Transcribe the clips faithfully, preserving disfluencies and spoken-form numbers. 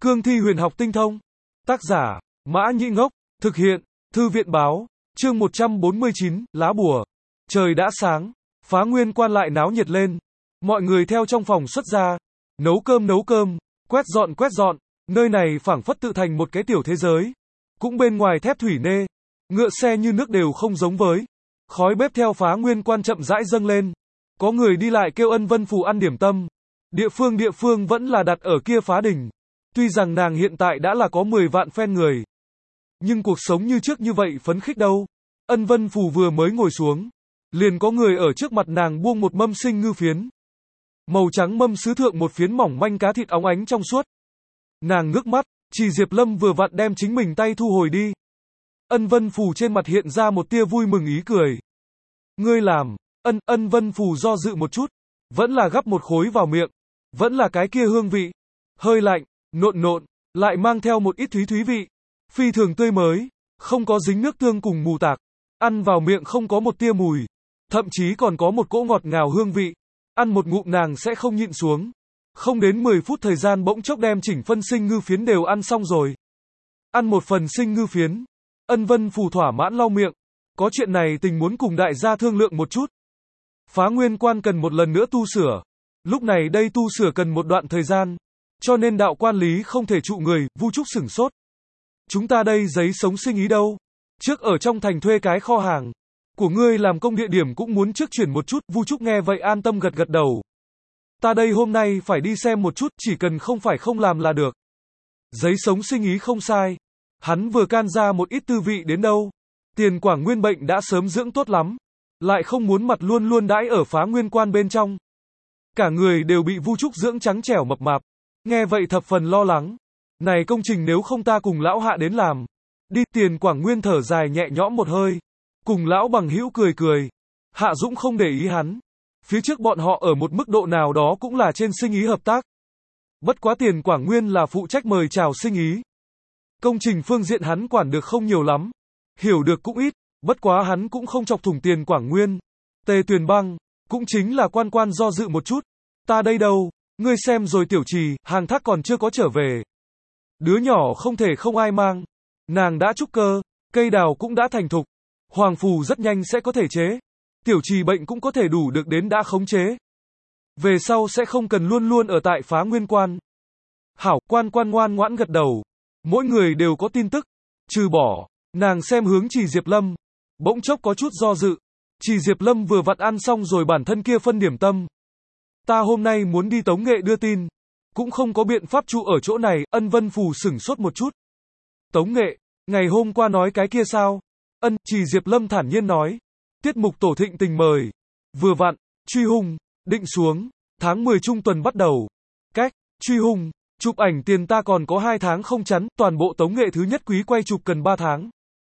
Cương thi huyền học tinh thông. Tác giả, Mã Nhĩ Ngốc. Thực hiện, Thư viện báo. Chương một trăm bốn mươi chín, lá bùa. Trời đã sáng, Phá Nguyên Quan lại náo nhiệt lên. Mọi người theo trong phòng xuất ra, nấu cơm nấu cơm, quét dọn quét dọn, nơi này phảng phất tự thành một cái tiểu thế giới. Cũng bên ngoài thép thủy nê, ngựa xe như nước đều không giống với. Khói bếp theo Phá Nguyên Quan chậm rãi dâng lên. Có người đi lại kêu Ân Vân Phù ăn điểm tâm. Địa phương địa phương vẫn là đặt ở kia Phá Đình. Tuy rằng nàng hiện tại đã là có mười vạn fan người, nhưng cuộc sống như trước như vậy phấn khích đâu. Ân Vân Phù vừa mới ngồi xuống, liền có người ở trước mặt nàng buông một mâm sinh ngư phiến. Màu trắng mâm sứ thượng một phiến mỏng manh cá thịt óng ánh trong suốt. Nàng ngước mắt, chỉ Diệp Lâm vừa vặn đem chính mình tay thu hồi đi. Ân Vân Phù trên mặt hiện ra một tia vui mừng ý cười. Ngươi làm, ân, ân Vân Phù do dự một chút, vẫn là gắp một khối vào miệng, vẫn là cái kia hương vị, hơi lạnh, nộn nộn, lại mang theo một ít thúy thúy vị, phi thường tươi mới, không có dính nước tương cùng mù tạc, ăn vào miệng không có một tia mùi, thậm chí còn có một cỗ ngọt ngào hương vị, ăn một ngụm nàng sẽ không nhịn xuống. Không đến mười phút thời gian bỗng chốc đem chỉnh phân sinh ngư phiến đều ăn xong rồi. Ăn một phần sinh ngư phiến, Ân Vân Phù thỏa mãn lau miệng, có chuyện này tình muốn cùng đại gia thương lượng một chút. Phá Nguyên Quan cần một lần nữa tu sửa, lúc này đây tu sửa cần một đoạn thời gian, cho nên đạo quan lý không thể trụ người. Vu Trúc sửng sốt. Chúng ta đây giấy sống sinh ý đâu? Trước ở trong thành thuê cái kho hàng của ngươi làm công địa điểm cũng muốn trước chuyển một chút. Vu Trúc nghe vậy an tâm gật gật đầu. Ta đây hôm nay phải đi xem một chút, chỉ cần không phải không làm là được. Giấy sống sinh ý không sai. Hắn vừa can ra một ít tư vị đến đâu. Tiền Quảng Nguyên bệnh đã sớm dưỡng tốt lắm, lại không muốn mặt luôn luôn đãi ở Phá Nguyên Quan bên trong. Cả người đều bị Vu Trúc dưỡng trắng trẻo mập mạp. Nghe vậy thập phần lo lắng. Này công trình nếu không ta cùng lão hạ đến làm. Đi. Tiền Quảng Nguyên thở dài nhẹ nhõm một hơi. Cùng lão bằng hữu cười cười. Hạ Dũng không để ý hắn. Phía trước bọn họ ở một mức độ nào đó cũng là trên sinh ý hợp tác. Bất quá Tiền Quảng Nguyên là phụ trách mời chào sinh ý. Công trình phương diện hắn quản được không nhiều lắm. Hiểu được cũng ít. Bất quá hắn cũng không chọc thủng Tiền Quảng Nguyên. Tề Tuyền Băng cũng chính là quan quan do dự một chút. Ta đây đâu? Ngươi xem rồi Tiểu Trì, hàng thác còn chưa có trở về. Đứa nhỏ không thể không ai mang. Nàng đã trúc cơ, cây đào cũng đã thành thục. Hoàng phù rất nhanh sẽ có thể chế. Tiểu Trì bệnh cũng có thể đủ được đến đã khống chế. Về sau sẽ không cần luôn luôn ở tại Phá Nguyên Quan. Hảo, quan quan ngoan ngoãn gật đầu. Mỗi người đều có tin tức. Trừ bỏ, nàng xem hướng Trì Diệp Lâm. Bỗng chốc có chút do dự. Trì Diệp Lâm vừa vặn ăn xong rồi bản thân kia phân điểm tâm. Ta hôm nay muốn đi Tống Nghệ đưa tin. Cũng không có biện pháp trụ ở chỗ này. Ân Vân Phù sửng sốt một chút. Tống Nghệ, ngày hôm qua nói cái kia sao? Ân, Trì Diệp Lâm thản nhiên nói. Tiết mục tổ thịnh tình mời. Vừa vặn, truy hung, định xuống. Tháng mười trung tuần bắt đầu. Cách, truy hung, chụp ảnh tiền ta còn có hai tháng không chắn. Toàn bộ Tống Nghệ thứ nhất quý quay chụp cần ba tháng.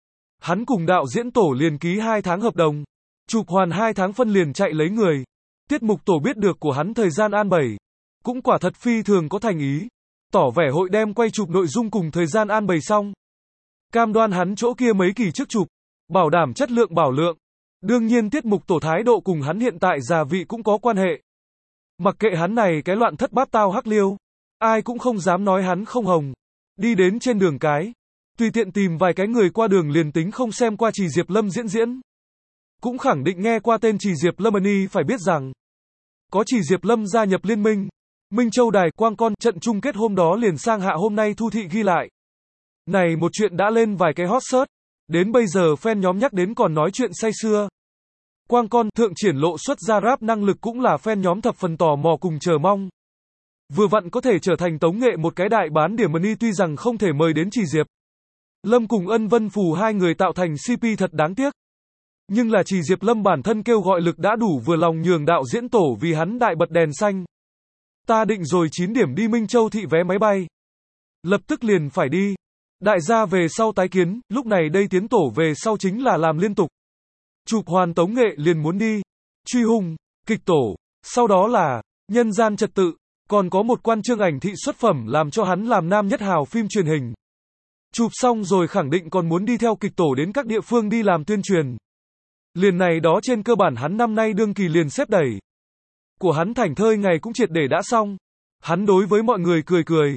Hắn cùng đạo diễn tổ liền ký hai tháng hợp đồng. Chụp hoàn hai tháng phân liền chạy lấy người. Tiết mục tổ biết được của hắn thời gian an bày. Cũng quả thật phi thường có thành ý. Tỏ vẻ hội đem quay chụp nội dung cùng thời gian an bày xong. Cam đoan hắn chỗ kia mấy kỳ trước chụp. Bảo đảm chất lượng bảo lượng. Đương nhiên tiết mục tổ thái độ cùng hắn hiện tại già vị cũng có quan hệ. Mặc kệ hắn này cái loạn thất bát tao hắc liêu. Ai cũng không dám nói hắn không hồng. Đi đến trên đường cái. Tùy tiện tìm vài cái người qua đường liền tính không xem qua Trì Diệp Lâm diễn diễn. Cũng khẳng định nghe qua tên Trì Diệp Lâm y phải biết rằng. Có Trì Diệp Lâm gia nhập liên minh. Minh Châu Đài Quang Con trận chung kết hôm đó liền sang hạ hôm nay Thu Thị ghi lại. Này một chuyện đã lên vài cái hot search. Đến bây giờ fan nhóm nhắc đến còn nói chuyện say sưa. Quang Con thượng triển lộ xuất ra rap năng lực cũng là fan nhóm thập phần tò mò cùng chờ mong. Vừa vặn có thể trở thành Tống Nghệ một cái đại bán điểm money tuy rằng không thể mời đến Trì Diệp Lâm cùng Ân Vân Phù hai người tạo thành xê pê thật đáng tiếc. Nhưng là Trì Diệp Lâm bản thân kêu gọi lực đã đủ vừa lòng nhường đạo diễn tổ vì hắn đại bật đèn xanh. Ta định rồi chín điểm đi Minh Châu thị vé máy bay. Lập tức liền phải đi. Đại gia về sau tái kiến, lúc này đây tiến tổ về sau chính là làm liên tục. Chụp hoàn Tống Nghệ liền muốn đi. Truy hung, kịch tổ, sau đó là nhân gian trật tự, còn có một quan chương ảnh thị xuất phẩm làm cho hắn làm nam nhất hào phim truyền hình. Chụp xong rồi khẳng định còn muốn đi theo kịch tổ đến các địa phương đi làm tuyên truyền. Liền này đó trên cơ bản hắn năm nay đương kỳ liền xếp đẩy. Của hắn thảnh thơi ngày cũng triệt để đã xong. Hắn đối với mọi người cười cười.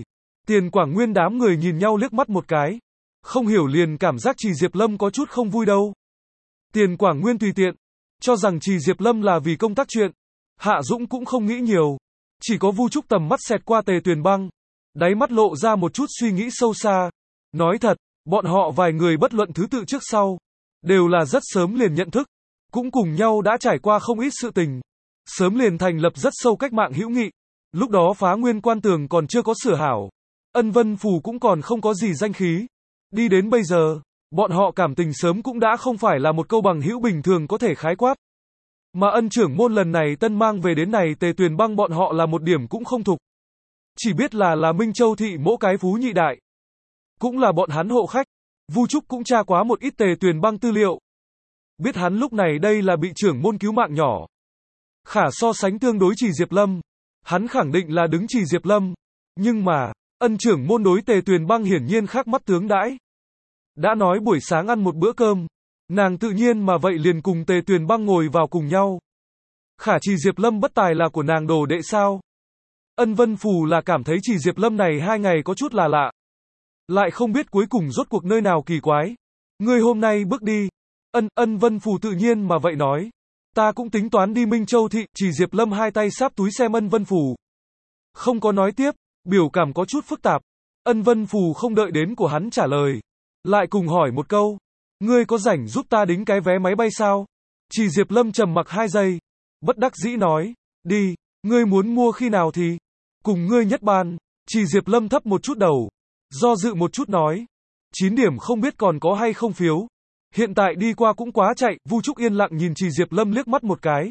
Tiền Quảng Nguyên đám người nhìn nhau liếc mắt một cái. Không hiểu liền cảm giác Trì Diệp Lâm có chút không vui đâu. Tiền Quảng Nguyên tùy tiện, cho rằng Trì Diệp Lâm là vì công tác chuyện. Hạ Dũng cũng không nghĩ nhiều. Chỉ có Vu Trúc tầm mắt xẹt qua Tề Tuyền Băng. Đáy mắt lộ ra một chút suy nghĩ sâu xa. Nói thật, bọn họ vài người bất luận thứ tự trước sau. Đều là rất sớm liền nhận thức. Cũng cùng nhau đã trải qua không ít sự tình. Sớm liền thành lập rất sâu cách mạng hữu nghị. Lúc đó Phá Nguyên quan tường còn chưa có sửa hảo. Ân Vân Phù cũng còn không có gì danh khí. Đi đến bây giờ, bọn họ cảm tình sớm cũng đã không phải là một câu bằng hữu bình thường có thể khái quát. Mà Ân trưởng môn lần này tân mang về đến này Tề Tuyền Băng bọn họ là một điểm cũng không thục. Chỉ biết là là Minh Châu thị mỗi cái phú nhị đại. Cũng là bọn hắn hộ khách. Vu Trúc cũng tra quá một ít Tề Tuyền Băng tư liệu. Biết hắn lúc này đây là bị trưởng môn cứu mạng nhỏ. Khả so sánh tương đối Trì Diệp Lâm. Hắn khẳng định là đứng Trì Diệp Lâm. Nhưng mà, Ân trưởng môn đối Tề Tuyền Băng hiển nhiên khác mắt tướng đãi. Đã nói buổi sáng ăn một bữa cơm. Nàng tự nhiên mà vậy liền cùng Tề Tuyền Băng ngồi vào cùng nhau. Khả Trì Diệp Lâm bất tài là của nàng đồ đệ sao? Ân Vân Phù là cảm thấy Trì Diệp Lâm này hai ngày có chút là lạ. Lại không biết cuối cùng rốt cuộc nơi nào kỳ quái. Ngươi hôm nay bước đi. Ân, Ân Vân Phù tự nhiên mà vậy nói. Ta cũng tính toán đi Minh Châu thị. Trì Diệp Lâm hai tay sáp túi xem Ân Vân Phù. Không có nói tiếp, biểu cảm có chút phức tạp. Ân Vân Phù không đợi đến của hắn trả lời. Lại cùng hỏi một câu. Ngươi có rảnh giúp ta đính cái vé máy bay sao? Trì Diệp Lâm trầm mặc hai giây. Bất đắc dĩ nói. Đi, ngươi muốn mua khi nào thì? Cùng ngươi nhất ban. Trì Diệp Lâm thấp một chút đầu. Do dự một chút nói. chín điểm không biết còn có hay không phiếu. Hiện tại đi qua cũng quá chạy. Vu Trúc yên lặng nhìn Trì Diệp Lâm liếc mắt một cái.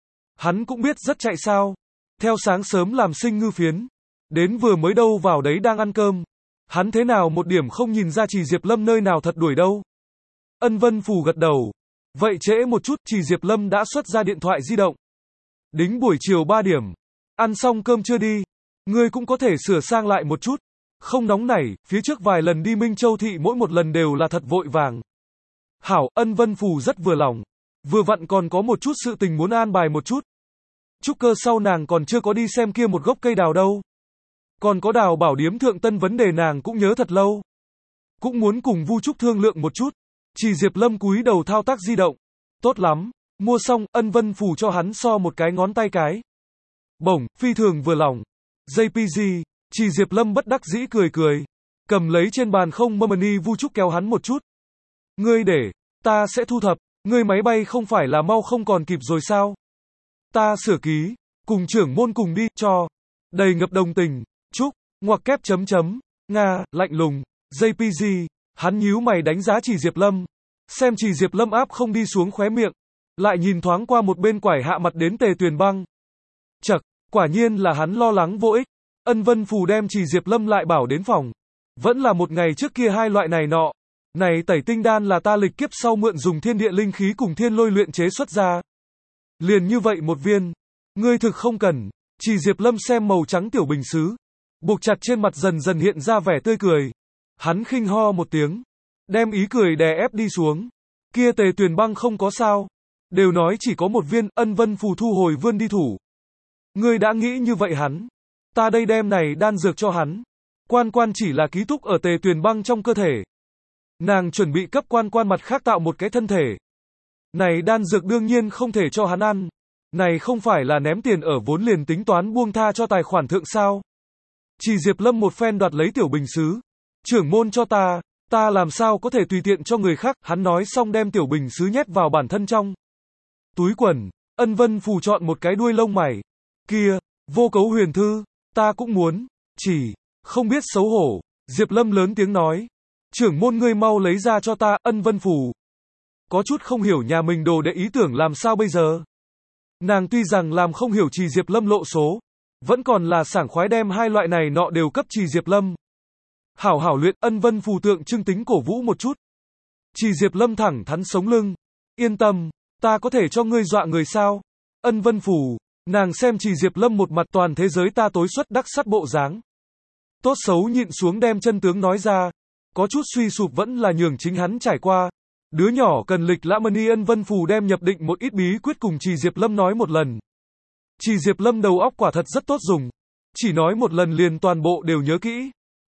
Hắn cũng biết rất chạy sao. Theo sáng sớm làm sinh ngư phiến. Đến vừa mới đâu vào đấy đang ăn cơm. Hắn thế nào một điểm không nhìn ra Trì Diệp Lâm nơi nào thật đuổi đâu. Ân Vân Phù gật đầu. Vậy trễ một chút. Trì Diệp Lâm đã xuất ra điện thoại di động. Đính buổi chiều ba điểm. Ăn xong cơm chưa đi. Ngươi cũng có thể sửa sang lại một chút. Không nóng nảy, phía trước vài lần đi Minh Châu thị mỗi một lần đều là thật vội vàng. Hảo, Ân Vân Phù rất vừa lòng. Vừa vặn còn có một chút sự tình muốn an bài một chút. Trúc Cơ sau nàng còn chưa có đi xem kia một gốc cây đào đâu. Còn có Đào Bảo điếm thượng tân vấn đề nàng cũng nhớ thật lâu. Cũng muốn cùng Vu Trúc thương lượng một chút. Trì Diệp Lâm cúi đầu thao tác di động. Tốt lắm, mua xong, Ân Vân Phù cho hắn so một cái ngón tay cái. Bổng, phi thường vừa lòng. gi pê giê, Trì Diệp Lâm bất đắc dĩ cười cười. Cầm lấy trên bàn không money. Vu Trúc kéo hắn một chút. Ngươi để, ta sẽ thu thập. Ngươi máy bay không phải là mau không còn kịp rồi sao? Ta sửa ký, cùng trưởng môn cùng đi, cho. Đầy ngập đồng tình. Trúc, ngoặc kép chấm chấm. Nga, lạnh lùng. gi pê giê, hắn nhíu mày đánh giá Trì Diệp Lâm. Xem Trì Diệp Lâm áp không đi xuống khóe miệng. Lại nhìn thoáng qua một bên quải hạ mặt đến Tề Tuyền Băng. Chậc, quả nhiên là hắn lo lắng vô ích. Ân Vân Phù đem Trì Diệp Lâm lại bảo đến phòng. Vẫn là một ngày trước kia hai loại này nọ. Này tẩy tinh đan là ta lịch kiếp sau mượn dùng thiên địa linh khí cùng thiên lôi luyện chế xuất ra. Liền như vậy một viên. Ngươi thực không cần. Trì Diệp Lâm xem màu trắng tiểu bình sứ. Buộc chặt trên mặt dần dần hiện ra vẻ tươi cười. Hắn khinh ho một tiếng. Đem ý cười đè ép đi xuống. Kia Tề Tuyền Băng không có sao. Đều nói chỉ có một viên. Ân Vân Phù thu hồi vươn đi thủ. Ngươi đã nghĩ như vậy hắn. Ta đây đem này đan dược cho hắn. Quan quan chỉ là ký túc ở Tề Tuyền Băng trong cơ thể. Nàng chuẩn bị cấp quan quan mặt khác tạo một cái thân thể. Này đan dược đương nhiên không thể cho hắn ăn. Này không phải là ném tiền ở vốn liền tính toán buông tha cho tài khoản thượng sao. Trì Diệp Lâm một phen đoạt lấy tiểu bình sứ. Trưởng môn cho ta, ta làm sao có thể tùy tiện cho người khác. Hắn nói xong đem tiểu bình sứ nhét vào bản thân trong túi quần. Ân Vân Phù chọn một cái đuôi lông mày. Kia, vô cấu huyền thư, ta cũng muốn. Chỉ, không biết xấu hổ. Diệp Lâm lớn tiếng nói. Trưởng môn ngươi mau lấy ra cho ta. Ân Vân Phù có chút không hiểu nhà mình đồ đệ ý tưởng làm sao bây giờ. Nàng tuy rằng làm không hiểu Trì Diệp Lâm lộ số. Vẫn còn là sảng khoái đem hai loại này nọ đều cấp Trì Diệp Lâm. Hảo hảo luyện. Ân Vân Phù tượng trưng tính cổ vũ một chút. Trì Diệp Lâm thẳng thắn sống lưng. Yên tâm, ta có thể cho ngươi dọa người sao? Ân Vân Phù, nàng xem Trì Diệp Lâm một mặt toàn thế giới ta tối xuất đắc sắt bộ dáng. Tốt xấu nhịn xuống đem chân tướng nói ra. Có chút suy sụp vẫn là nhường chính hắn trải qua. Đứa nhỏ cần lịch lãm mani. Ân Vân Phù đem nhập định một ít bí quyết cùng Trì Diệp Lâm nói một lần. Trì Diệp Lâm đầu óc quả thật rất tốt dùng. Chỉ nói một lần liền toàn bộ đều nhớ kỹ.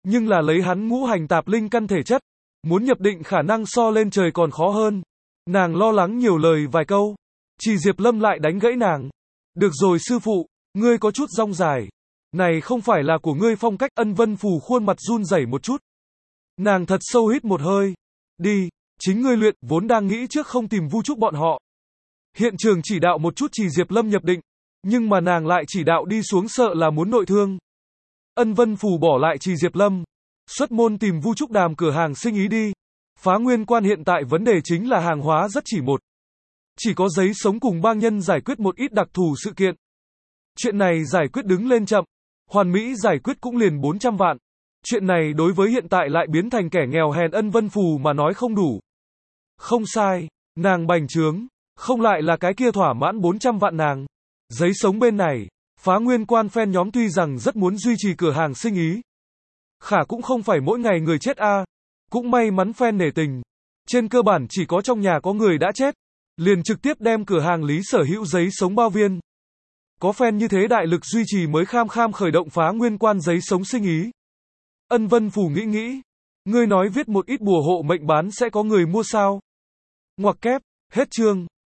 Nhưng là lấy hắn ngũ hành tạp linh căn thể chất, muốn nhập định khả năng so lên trời còn khó hơn. Nàng lo lắng nhiều lời vài câu. Chỉ Diệp Lâm lại đánh gãy nàng. Được rồi sư phụ, ngươi có chút rong dài. Này không phải là của ngươi phong cách. Ân Vân Phù khuôn mặt run rẩy một chút. Nàng thật sâu hít một hơi. Đi, chính ngươi luyện, vốn đang nghĩ trước không tìm Vu Trúc bọn họ. Hiện trường chỉ đạo một chút Chỉ Diệp Lâm nhập định. Nhưng mà nàng lại chỉ đạo đi xuống sợ là muốn nội thương. Ân Vân Phù bỏ lại Chỉ Diệp Lâm. Xuất môn tìm Vu Trúc Đàm cửa hàng sinh ý đi. Phá Nguyên Quan hiện tại vấn đề chính là hàng hóa rất chỉ một. Chỉ có giấy sống cùng bang nhân giải quyết một ít đặc thù sự kiện. Chuyện này giải quyết đứng lên chậm. Hoàn Mỹ giải quyết cũng liền bốn trăm vạn. Chuyện này đối với hiện tại lại biến thành kẻ nghèo hèn Ân Vân Phù mà nói không đủ. Không sai, nàng bành trướng, không lại là cái kia thỏa mãn bốn trăm vạn nàng. Giấy sống bên này, Phá Nguyên Quan fan nhóm tuy rằng rất muốn duy trì cửa hàng sinh ý. Khả cũng không phải mỗi ngày người chết a. À. Cũng may mắn fan nể tình. Trên cơ bản chỉ có trong nhà có người đã chết. Liền trực tiếp đem cửa hàng lý sở hữu giấy sống bao viên. Có fan như thế đại lực duy trì mới kham kham khởi động Phá Nguyên Quan giấy sống sinh ý. Ân Vân Phù nghĩ nghĩ. Ngươi nói viết một ít bùa hộ mệnh bán sẽ có người mua sao? Ngoặc kép, hết chương.